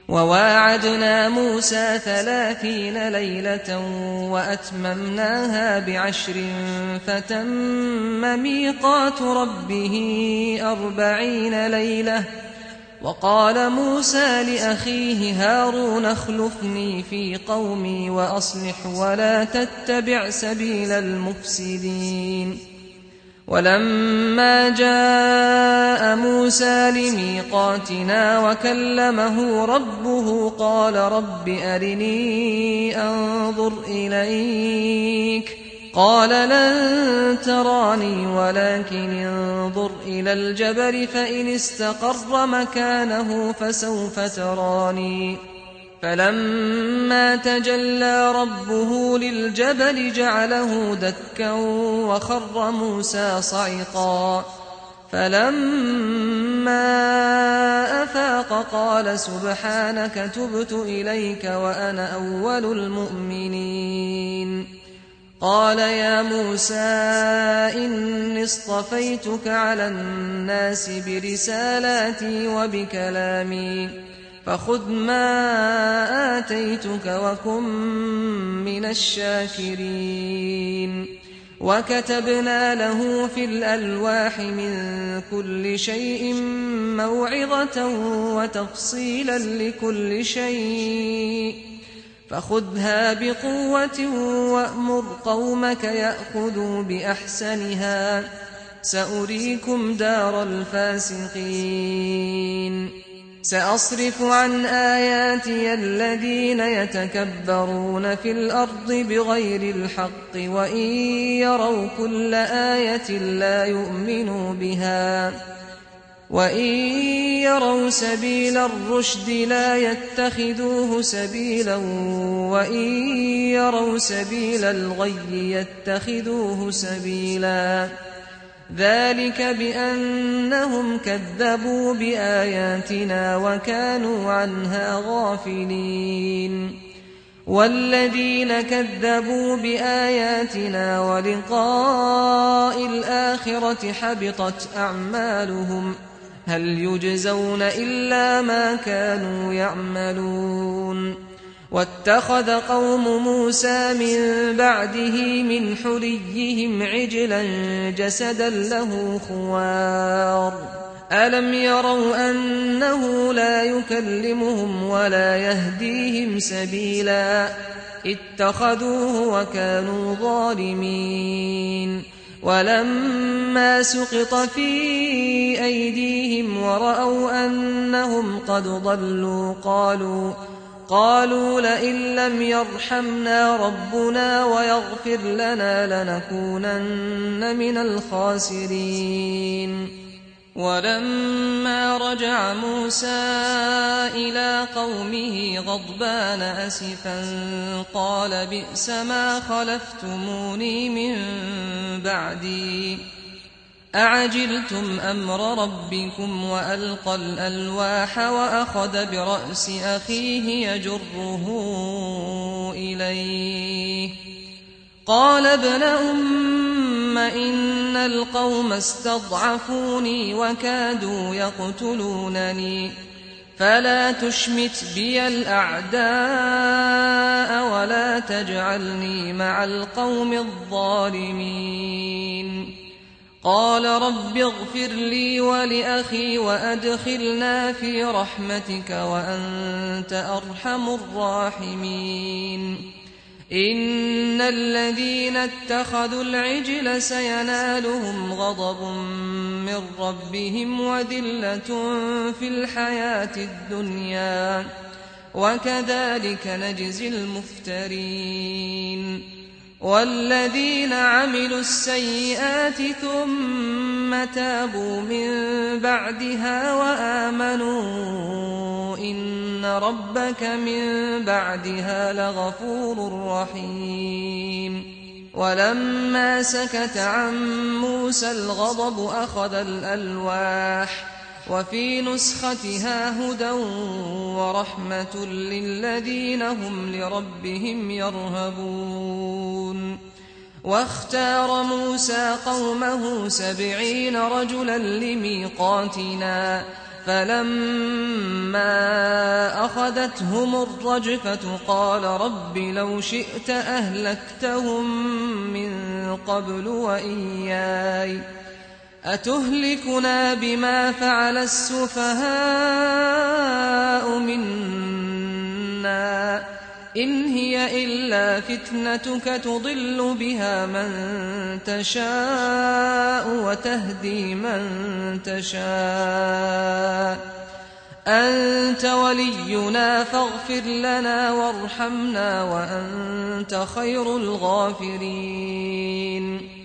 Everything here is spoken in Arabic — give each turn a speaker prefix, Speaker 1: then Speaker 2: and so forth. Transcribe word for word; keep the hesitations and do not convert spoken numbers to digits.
Speaker 1: وواعدنا موسى ثلاثين ليلة وأتممناها بعشر فتم ميقات ربه أربعين ليلة. وقال موسى لأخيه هارون اخلفني في قومي وأصلح ولا تتبع سبيل المفسدين. ولما جاء موسى لميقاتنا وكلمه ربه قال رب أرني أنظر إليك قال لن تراني ولكن انظر إلى الجبل فإن استقر مكانه فسوف تراني. فلما تجلى ربه للجبل جعله دكا وخر موسى صعقا. فلما أفاق قال سبحانك تبت إليك وأنا أول المؤمنين. قال يا موسى إني اصطفيتك على الناس برسالاتي وبكلامي فخذ ما آتيتك وكن من الشاكرين. وكتبنا له في الألواح من كل شيء موعظة وتفصيلا لكل شيء فخذها بقوة وأمر قومك يأخذوا بأحسنها سأريكم دار الفاسقين. سأصرف عن آياتي الذين يتكبرون في الأرض بغير الحق وإن يروا كل آية لا يؤمنوا بها وإن يروا سبيل الرشد لا يتخذوه سبيلا وإن يروا سبيل الغي يتخذوه سبيلا. ذلك بأنهم كذبوا بآياتنا وكانوا عنها غافلين. والذين كذبوا بآياتنا ولقاء الآخرة حبطت أعمالهم هل يجزون إلا ما كانوا يعملون. واتخذ قوم موسى من بعده من حليهم عجلا جسدا له خوار ألم يروا أنه لا يكلمهم ولا يهديهم سبيلا اتخذوه وكانوا ظالمين. ولما سقط في أيديهم ورأوا أنهم قد ضلوا قالوا قالوا لئن لم يرحمنا ربنا ويغفر لنا لنكونن من الخاسرين. ولما رجع موسى إلى قومه غضبان أسفا قال بئس ما خلفتموني من بعدي أعجلتم أمر ربكم وألقى الألواح وأخذ برأس أخيه يجره إليه قال ابن أم إن القوم استضعفوني وكادوا يقتلونني فلا تشمت بي الأعداء ولا تجعلني مع القوم الظالمين. قال رب اغفر لي ولأخي وأدخلنا في رحمتك وأنت أرحم الراحمين. إن الذين اتخذوا العجل سينالهم غضب من ربهم وذلة في الحياة الدنيا وكذلك نجزي المفترين. والذين عملوا السيئات ثم تابوا من بعدها وآمنوا إن ربك من بعدها لغفور رحيم. ولما سكت عن موسى الغضب أخذ الألواح وفي نسختها هدى ورحمة للذين هم لربهم يرهبون. واختار موسى قومه سبعين رجلا لميقاتنا فلما أخذتهم الرجفة قال رب لو شئت أهلكتهم من قبل وإياي أتهلكنا بما فعل السفهاء منا إن هي إلا فتنتك تضل بها من تشاء وتهدي من تشاء أنت ولينا فاغفر لنا وارحمنا وأنت خير الغافرين